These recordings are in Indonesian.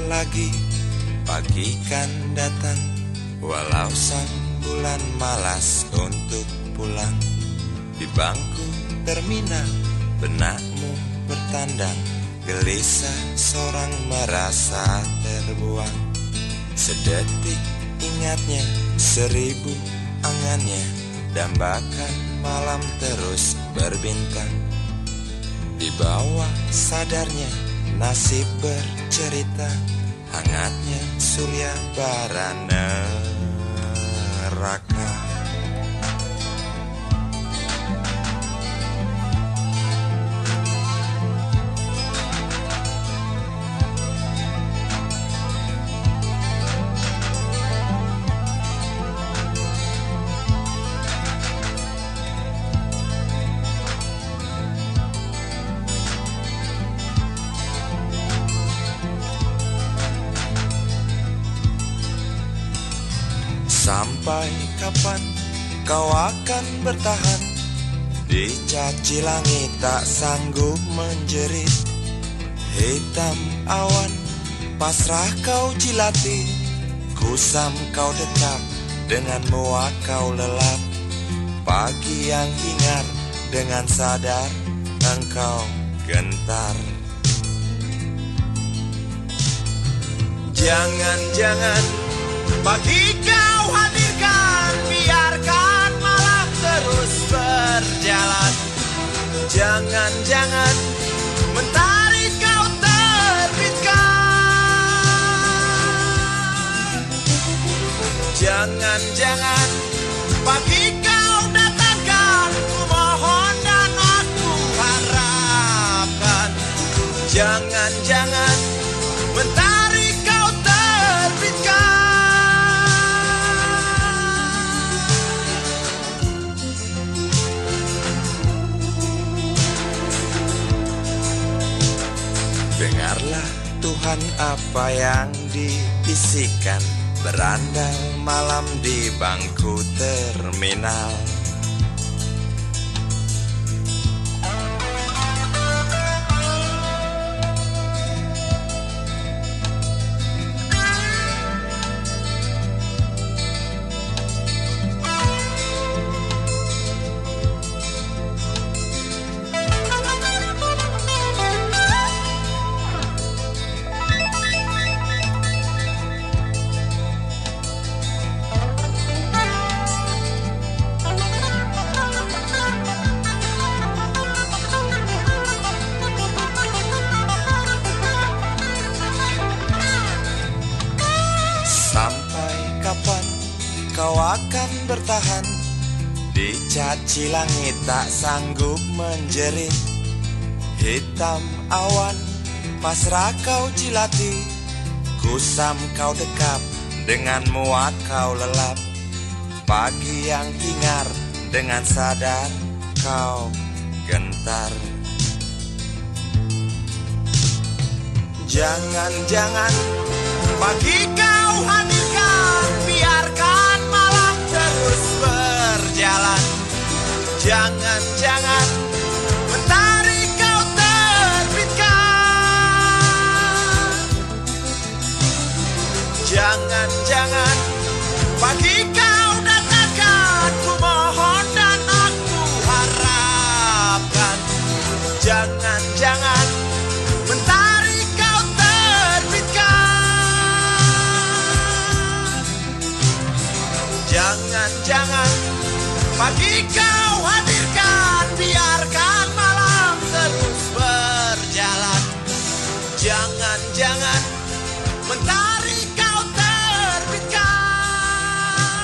lagi, pagi kan datang, walau sang bulan malas untuk pulang. Di bangku terminal, benakmu bertandang, gelisah seorang merasa terbuang. Sedetik ingatnya, 1000 angannya, dambakan malam terus berbintang. Di bawah sadarnya, nasib bercerita, hangatnya surya bara neraka. Sampai kapan kau akan bertahan? Dicaci langit tak sanggup menjerit. Hitam awan pasrah kau jilati, kusam kau dekap, dengan muak kau lelap. Pagi yang hingar, dengan sadar engkau gentar. Jangan-jangan pagi kau hadirkan, biarkan malam terus berjalan. Jangan-jangan mentari kau terbitkan. Jangan-jangan pagi kau datangkan, ku mohon dan aku harapkan. Jangan-jangan mentari kau terbitkan. Dengarlah Tuhan apa yang dibisikkan, berandal malam di bangku terminal. Sampai kapan kau akan bertahan? Dicaci langit tak sanggup menjerit. Hitam awan pasrah kau jilati, kusam kau dekap, dengan muak kau lelap. Pagi yang hingar, dengan sadar kau gentar. Jangan-jangan pagi kau hadirkan, biarkan malam terus berjalan. Jangan-jangan mentari kau terbitkan. Jangan-jangan pagi kau datangkan, ku mohon dan aku harapkan. Jangan-jangan mentari kau terbitkan. Jangan-jangan pagi kau hadirkan, biarkan malam terus berjalan. Jangan-jangan mentari kau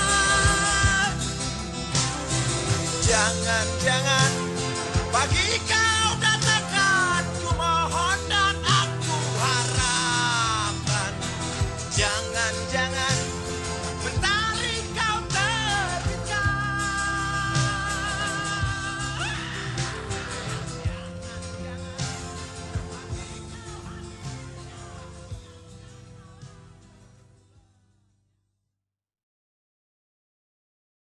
terbitkan. Jangan-jangan pagi kau